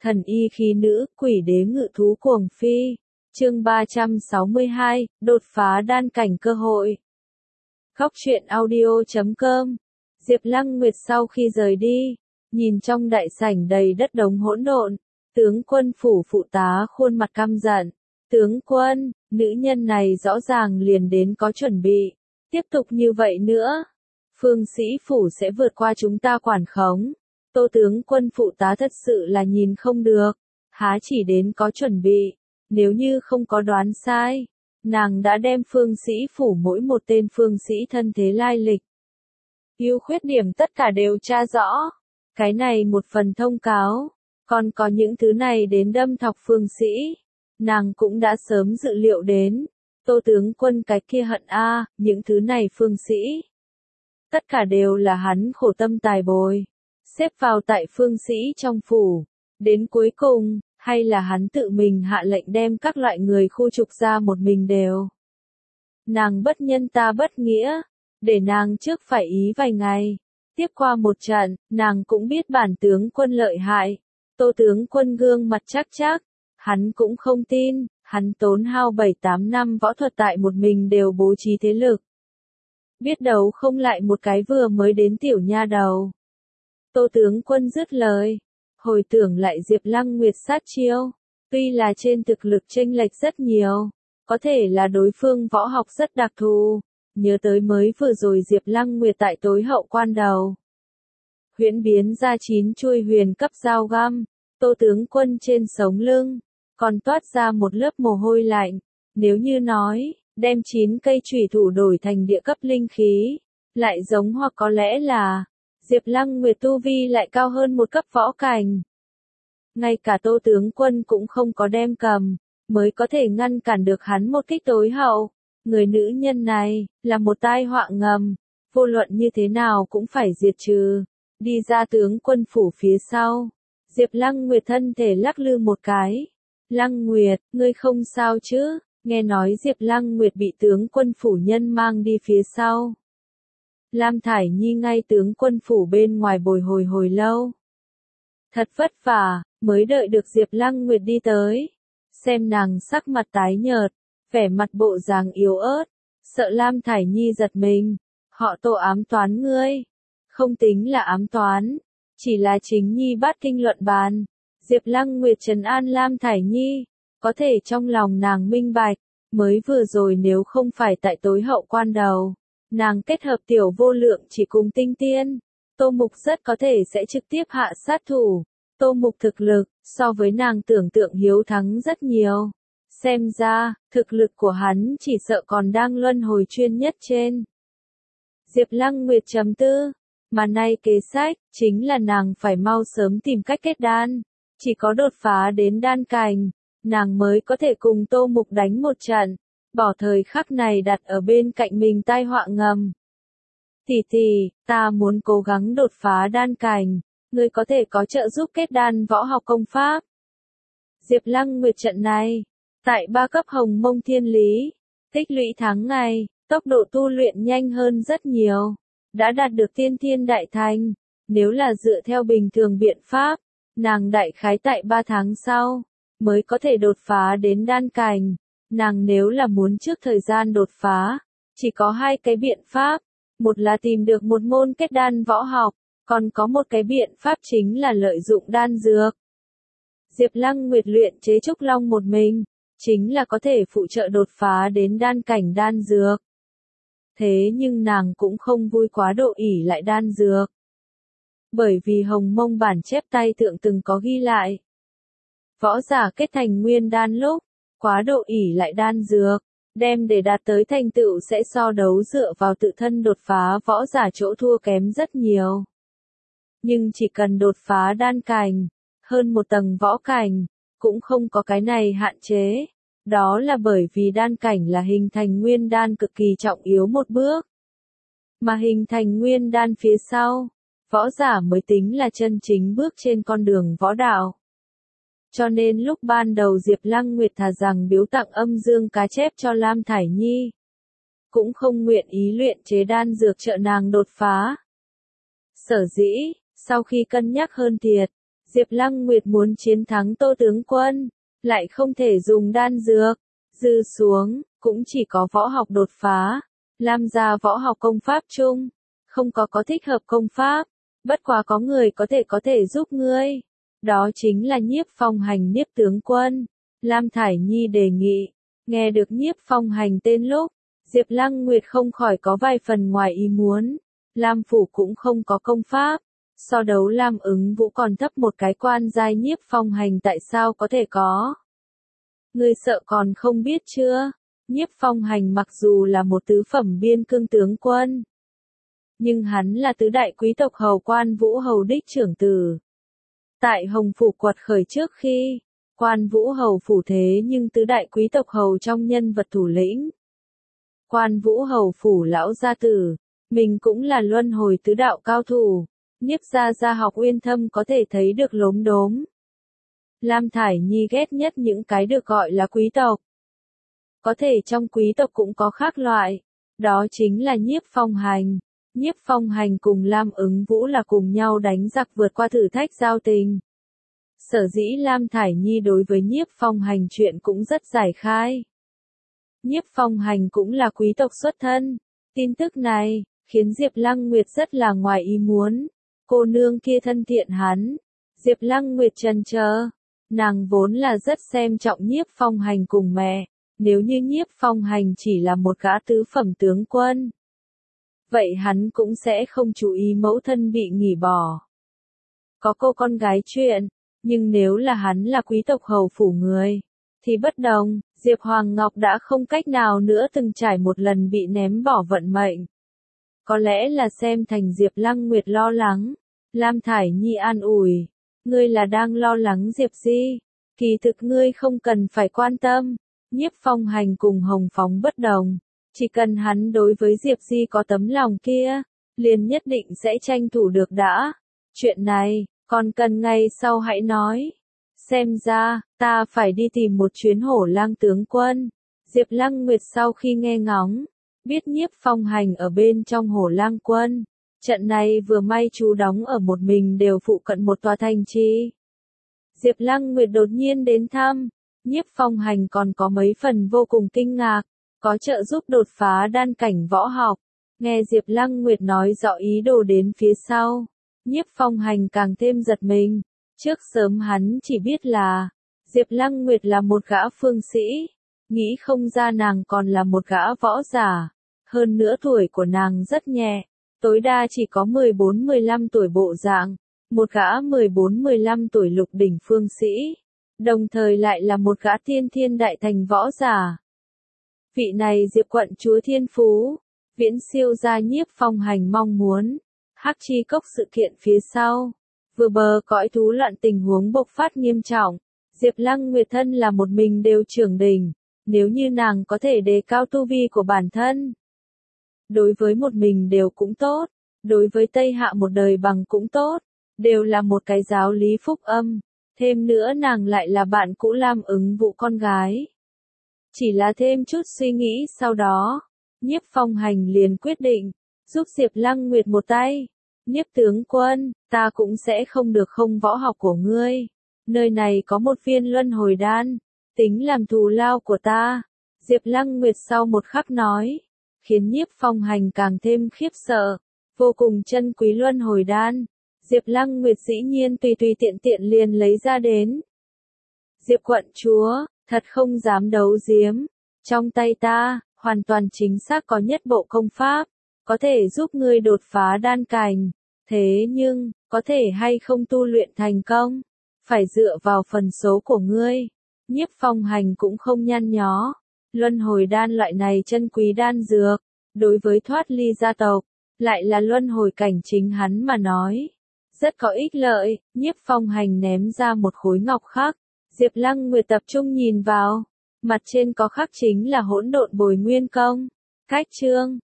Thần y khí nữ, quỷ đế ngự thú cuồng phi. Chương 362, đột phá đan cảnh cơ hội. Khóc chuyện audio.com. Diệp Lăng Nguyệt sau khi rời đi, nhìn trong đại sảnh đầy đất đống hỗn độn, tướng quân phủ phụ tá khuôn mặt căm giận. Tướng quân, nữ nhân này rõ ràng liền đến có chuẩn bị. Tiếp tục như vậy nữa, Phương Sĩ phủ sẽ vượt qua chúng ta quản khống. Tô tướng quân phụ tá thật sự là nhìn không được, há chỉ đến có chuẩn bị, nếu như không có đoán sai, nàng đã đem Phương Sĩ phủ mỗi một tên phương sĩ thân thế lai lịch, ưu khuyết điểm tất cả đều tra rõ. Cái này một phần thông cáo, còn có những thứ này đến đâm thọc phương sĩ, nàng cũng đã sớm dự liệu đến. Tô tướng quân cái kia hận a, những thứ này phương sĩ, tất cả đều là hắn khổ tâm tài bồi, xếp vào tại phương sĩ trong phủ, đến cuối cùng, hay là hắn tự mình hạ lệnh đem các loại người khu trục ra một mình đều. Nàng bất nhân ta bất nghĩa, để nàng trước phải ý vài ngày, tiếp qua một trận, nàng cũng biết bản tướng quân lợi hại. Tô tướng quân gương mặt chắc chắc, hắn cũng không tin, hắn tốn hao 7-8 năm võ thuật tại một mình đều bố trí thế lực. Biết đấu không lại một cái vừa mới đến tiểu nha đầu. Tô tướng quân dứt lời, hồi tưởng lại Diệp Lăng Nguyệt sát chiêu, tuy là trên thực lực chênh lệch rất nhiều, có thể là đối phương võ học rất đặc thù, nhớ tới mới vừa rồi Diệp Lăng Nguyệt tại tối hậu quan đầu. Huyễn biến ra 9 chuôi huyền cấp dao găm, Tô tướng quân trên sống lưng, còn toát ra một lớp mồ hôi lạnh, nếu như nói, đem 9 cây chủy thủ đổi thành địa cấp linh khí, lại giống hoặc có lẽ là Diệp Lăng Nguyệt tu vi lại cao hơn một cấp võ cảnh. Ngay cả Tô tướng quân cũng không có đem cầm, mới có thể ngăn cản được hắn một kích tối hậu. Người nữ nhân này, là một tai họa ngầm, vô luận như thế nào cũng phải diệt trừ. Đi ra tướng quân phủ phía sau, Diệp Lăng Nguyệt thân thể lắc lư một cái. Lăng Nguyệt, ngươi không sao chứ? Nghe nói Diệp Lăng Nguyệt bị tướng quân phủ nhân mang đi phía sau. Lam Thải Nhi ngay tướng quân phủ bên ngoài bồi hồi lâu. Thật vất vả, mới đợi được Diệp Lăng Nguyệt đi tới. Xem nàng sắc mặt tái nhợt, vẻ mặt bộ dáng yếu ớt, sợ Lam Thải Nhi giật mình. Họ Tô ám toán ngươi. Không tính là ám toán, chỉ là chính nhi bát kinh luận bàn. Diệp Lăng Nguyệt trấn an Lam Thải Nhi, có thể trong lòng nàng minh bạch, mới vừa rồi nếu không phải tại tối hậu quan đầu, nàng kết hợp tiểu vô lượng chỉ cùng tinh tiên, Tô Mục rất có thể sẽ trực tiếp hạ sát thủ. Tô Mục thực lực, so với nàng tưởng tượng hiếu thắng rất nhiều. Xem ra, thực lực của hắn chỉ sợ còn đang luân hồi chuyên nhất trên. Diệp Lăng Nguyệt trầm tư, mà nay kế sách, chính là nàng phải mau sớm tìm cách kết đan. Chỉ có đột phá đến đan cảnh, nàng mới có thể cùng Tô Mục đánh một trận, bỏ thời khắc này đặt ở bên cạnh mình tai họa ngầm. Tỷ tỷ, ta muốn cố gắng đột phá đan cảnh, ngươi có thể có trợ giúp kết đan võ học công pháp. Diệp Lăng Nguyệt trận này, tại 3 cấp hồng mông thiên lý, tích lũy tháng ngày, tốc độ tu luyện nhanh hơn rất nhiều, đã đạt được tiên thiên đại thành. Nếu là dựa theo bình thường biện pháp, nàng đại khái tại 3 tháng sau, mới có thể đột phá đến đan cảnh. Nàng nếu là muốn trước thời gian đột phá, chỉ có 2 cái biện pháp, một là tìm được một môn kết đan võ học, còn có một cái biện pháp chính là lợi dụng đan dược. Diệp Lăng Nguyệt luyện chế trúc long một mình, chính là có thể phụ trợ đột phá đến đan cảnh đan dược. Thế nhưng nàng cũng không vui quá độ ỷ lại đan dược. Bởi vì hồng mông bản chép tay thượng từng có ghi lại. Võ giả kết thành nguyên đan lúc, quá độ ỷ lại đan dược, đem để đạt tới thành tựu sẽ so đấu dựa vào tự thân đột phá võ giả chỗ thua kém rất nhiều. Nhưng chỉ cần đột phá đan cảnh, hơn một tầng võ cảnh, cũng không có cái này hạn chế. Đó là bởi vì đan cảnh là hình thành nguyên đan cực kỳ trọng yếu một bước. Mà hình thành nguyên đan phía sau, võ giả mới tính là chân chính bước trên con đường võ đạo. Cho nên lúc ban đầu Diệp Lăng Nguyệt thà rằng biếu tặng âm dương cá chép cho Lam Thải Nhi, cũng không nguyện ý luyện chế đan dược trợ nàng đột phá. Sở dĩ, sau khi cân nhắc hơn thiệt, Diệp Lăng Nguyệt muốn chiến thắng Tô tướng quân, lại không thể dùng đan dược. Dư xuống, cũng chỉ có võ học đột phá. Lam gia võ học công pháp chung, không có thích hợp công pháp. Bất quá có người có thể giúp ngươi. Đó chính là Nhiếp Phong Hành Nhiếp tướng quân. Lam Thải Nhi đề nghị. Nghe được Nhiếp Phong Hành tên lúc, Diệp Lăng Nguyệt không khỏi có vài phần ngoài ý muốn. Lam phủ cũng không có công pháp. So đấu Lam Ứng Vũ còn thấp một cái quan giai Nhiếp Phong Hành tại sao có thể có. Ngươi sợ còn không biết chưa? Nhiếp Phong Hành mặc dù là một tứ phẩm biên cương tướng quân, nhưng hắn là tứ đại quý tộc hầu Quan Vũ Hầu đích trưởng tử. Tại Hồng Phủ quật khởi trước khi, Quan Vũ Hầu phủ thế nhưng tứ đại quý tộc hầu trong nhân vật thủ lĩnh. Quan Vũ Hầu phủ lão gia tử, mình cũng là luân hồi tứ đạo cao thủ, Nhiếp gia học uyên thâm có thể thấy được lốm đốm. Lam Thải Nhi ghét nhất những cái được gọi là quý tộc. Có thể trong quý tộc cũng có khác loại, đó chính là Nhiếp Phong Hành. Nhiếp Phong Hành cùng Lam Ứng Vũ là cùng nhau đánh giặc vượt qua thử thách giao tình. Sở dĩ Lam Thải Nhi đối với Nhiếp Phong Hành chuyện cũng rất giải khai. Nhiếp Phong Hành cũng là quý tộc xuất thân. Tin tức này, khiến Diệp Lăng Nguyệt rất là ngoài ý muốn. Cô nương kia thân thiện hắn. Diệp Lăng Nguyệt chần chờ. Nàng vốn là rất xem trọng Nhiếp Phong Hành cùng mẹ. Nếu như Nhiếp Phong Hành chỉ là một gã tứ phẩm tướng quân, vậy hắn cũng sẽ không chú ý mẫu thân bị nghỉ bỏ. Có cô con gái chuyện, nhưng nếu là hắn là quý tộc hầu phủ người, thì bất đồng, Diệp Hoàng Ngọc đã không cách nào nữa từng trải một lần bị ném bỏ vận mệnh. Có lẽ là xem thành Diệp Lăng Nguyệt lo lắng. Lam Thải Nhi an ủi, ngươi là đang lo lắng Diệp Di, kỳ thực ngươi không cần phải quan tâm. Nhiếp Phong Hành cùng Hồng Phóng bất đồng, chỉ cần hắn đối với Diệp Di có tấm lòng kia, liền nhất định sẽ tranh thủ được đã. Chuyện này, còn cần ngày sau hãy nói. Xem ra, ta phải đi tìm một chuyến Hổ Lang tướng quân. Diệp Lăng Nguyệt sau khi nghe ngóng, biết Nhiếp Phong Hành ở bên trong Hổ Lang quân. Trận này vừa may chú đóng ở một mình đều phụ cận một tòa thành trì. Diệp Lăng Nguyệt đột nhiên đến thăm. Nhiếp Phong Hành còn có mấy phần vô cùng kinh ngạc, có trợ giúp đột phá đan cảnh võ học. Nghe Diệp Lăng Nguyệt nói rõ ý đồ đến phía sau, Nhiếp Phong Hành càng thêm giật mình. Trước sớm hắn chỉ biết là, Diệp Lăng Nguyệt là một gã phương sĩ, nghĩ không ra nàng còn là một gã võ giả. Hơn nữa tuổi của nàng rất nhẹ, tối đa chỉ có 14-15 tuổi bộ dạng, một gã 14-15 tuổi lục đỉnh phương sĩ. Đồng thời lại là một gã tiên thiên đại thành võ giả. Vị này Diệp quận chúa thiên phú, viễn siêu ra Nhiếp Phong Hành mong muốn. Hắc Chi Cốc sự kiện phía sau, vừa bờ cõi thú loạn tình huống bộc phát nghiêm trọng. Diệp Lăng Nguyệt thân là một mình đều trưởng đỉnh, nếu như nàng có thể đề cao tu vi của bản thân, đối với một mình đều cũng tốt, đối với Tây Hạ một đời bằng cũng tốt, đều là một cái giáo lý phúc âm. Thêm nữa nàng lại là bạn cũ Lam Ứng Vũ con gái. Chỉ là thêm chút suy nghĩ sau đó, Nhiếp Phong Hành liền quyết định, giúp Diệp Lăng Nguyệt một tay. Nhiếp tướng quân, ta cũng sẽ không được không võ học của ngươi. Nơi này có một viên luân hồi đan, tính làm thù lao của ta. Diệp Lăng Nguyệt sau một khắc nói, khiến Nhiếp Phong Hành càng thêm khiếp sợ. Vô cùng chân quý luân hồi đan. Diệp Lăng Nguyệt dĩ nhiên tùy tiện liền lấy ra đến. Diệp quận chúa, thật không dám đấu giếm. Trong tay ta, hoàn toàn chính xác có nhất bộ công pháp, có thể giúp ngươi đột phá đan cảnh. Thế nhưng, có thể hay không tu luyện thành công, phải dựa vào phần số của ngươi. Nhiếp Phong Hành cũng không nhăn nhó. Luân hồi đan loại này chân quý đan dược, đối với thoát ly gia tộc, lại là luân hồi cảnh chính hắn mà nói. Rất có ích lợi. Nhiếp Phong Hành ném ra một khối ngọc khắc. Diệp Lăng Nguyệt tập trung nhìn vào. Mặt trên có khắc chính là hỗn độn bồi nguyên công. Cách chương.